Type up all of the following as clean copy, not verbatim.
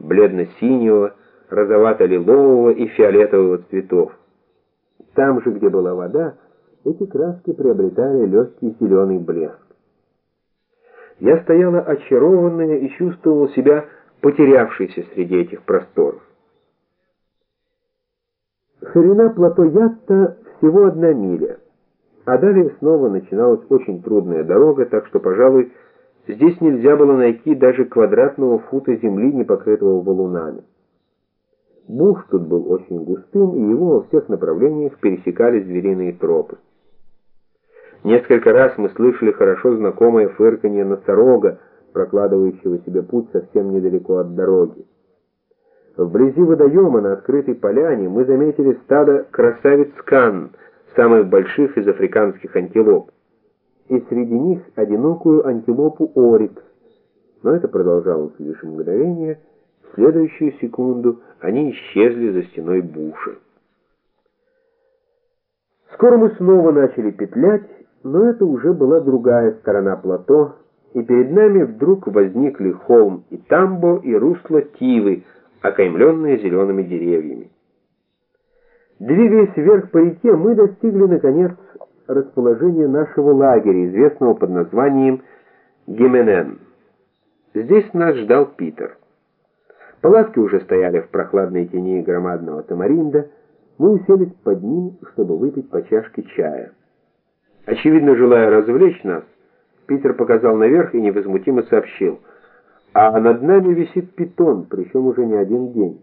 бледно-синего, розовато-лилового и фиолетового цветов. Там же, где была вода, эти краски приобретали легкий зеленый блеск. Я стояла очарованная и чувствовала себя потерявшейся среди этих просторов. Ширина плато Ятта всего 1 миля, а далее снова начиналась очень трудная дорога, так что, пожалуй, здесь нельзя было найти даже квадратного фута земли, не покрытого валунами. Буш тут был очень густым, и его во всех направлениях пересекали звериные тропы. Несколько раз мы слышали хорошо знакомое фырканье носорога, прокладывающего себе путь совсем недалеко от дороги. Вблизи водоема на открытой поляне мы заметили стадо красавиц-кан, самых больших из африканских антилоп, и среди них одинокую антилопу орикс, но это продолжалось лишь мгновение. В следующую секунду они исчезли за стеной буша. Скоро мы снова начали петлять, но это уже была другая сторона плато, и перед нами вдруг возникли холм Итамбо и русло Тивы, окаймленные зелеными деревьями. Двигаясь вверх по реке, мы достигли, наконец, расположения нашего лагеря, известного под названием Гименен. Здесь нас ждал Питер. Палатки уже стояли в прохладной тени громадного тамаринда. Мы уселись под ним, чтобы выпить по чашке чая. Очевидно, желая развлечь нас, Питер показал наверх и невозмутимо сообщил: «А над нами висит питон, причем уже не 1 день».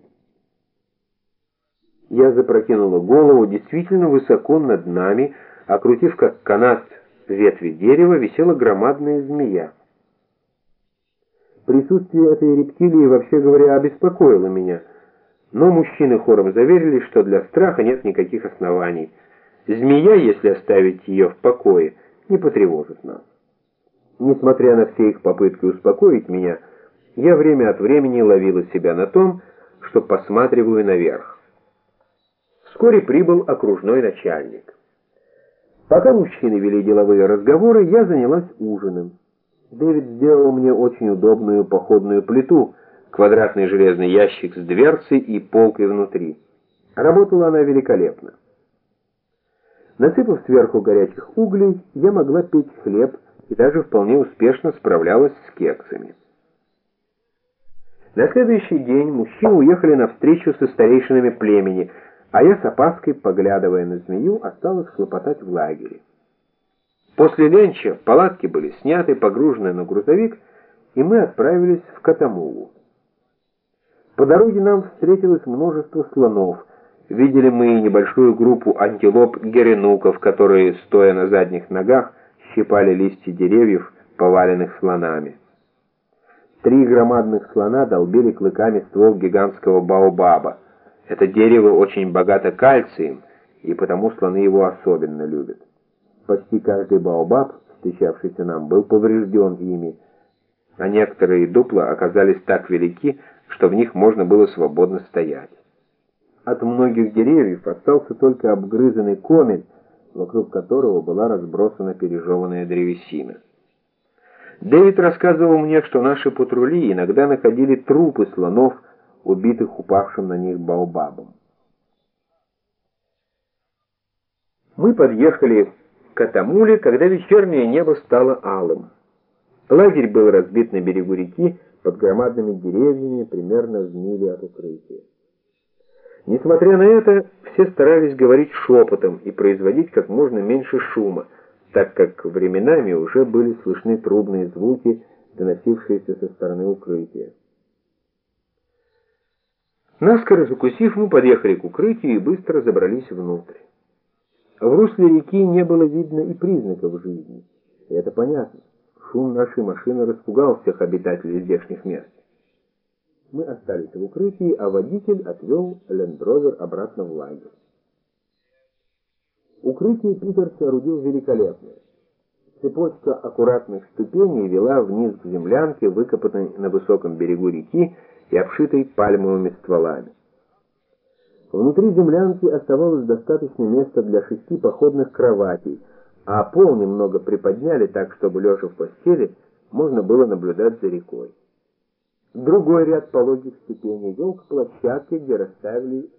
Я запрокинула голову. Действительно, высоко над нами, окрутив как канат ветви дерева, висела громадная змея. Присутствие этой рептилии, вообще говоря, обеспокоило меня, но мужчины хором заверили, что для страха нет никаких оснований. Змея, если оставить ее в покое, не потревожит нас. Несмотря на все их попытки успокоить меня, я время от времени ловила себя на том, что посматриваю наверх. Вскоре прибыл окружной начальник. Пока мужчины вели деловые разговоры, я занялась ужином. Дэвид сделал мне очень удобную походную плиту, квадратный железный ящик с дверцей и полкой внутри. Работала она великолепно. Насыпав сверху горячих углей, я могла печь хлеб и даже вполне успешно справлялась с кексами. На следующий день мужчины уехали на встречу со старейшинами племени, а я с опаской, поглядывая на змею, осталась хлопотать в лагере. После ленча палатки были сняты, погружены на грузовик, и мы отправились в Катамулу. По дороге нам встретилось множество слонов. Видели мы небольшую группу антилоп-геренуков, которые, стоя на задних ногах, щипали листья деревьев, поваленных слонами. 3 громадных слона долбили клыками ствол гигантского баобаба. Это дерево очень богато кальцием, и потому слоны его особенно любят. Почти каждый баобаб, встречавшийся нам, был поврежден ими, а некоторые дупла оказались так велики, что в них можно было свободно стоять. От многих деревьев остался только обгрызанный комель, вокруг которого была разбросана пережеванная древесина. Дэвид рассказывал мне, что наши патрули иногда находили трупы слонов, убитых упавшим на них баобабом. Мы подъехали к Катамуле, когда вечернее небо стало алым. Лагерь был разбит на берегу реки под громадными деревьями, примерно в миле от укрытия. Несмотря на это, все старались говорить шепотом и производить как можно меньше шума, так как временами уже были слышны трубные звуки, доносившиеся со стороны укрытия. Наскоро закусив, мы подъехали к укрытию и быстро забрались внутрь. В русле реки не было видно и признаков жизни, и это понятно. Шум нашей машины распугал всех обитателей здешних мест. Мы остались в укрытии, а водитель отвел лендровер обратно в лагерь. Укрытие Питер соорудил великолепно. Цепочка аккуратных ступеней вела вниз к землянке, выкопанной на высоком берегу реки и обшитой пальмовыми стволами. Внутри землянки оставалось достаточно места для 6 походных кроватей, а пол немного приподняли так, чтобы, лежа в постели, можно было наблюдать за рекой. Другой ряд пологих ступеней вел к площадке, где расставили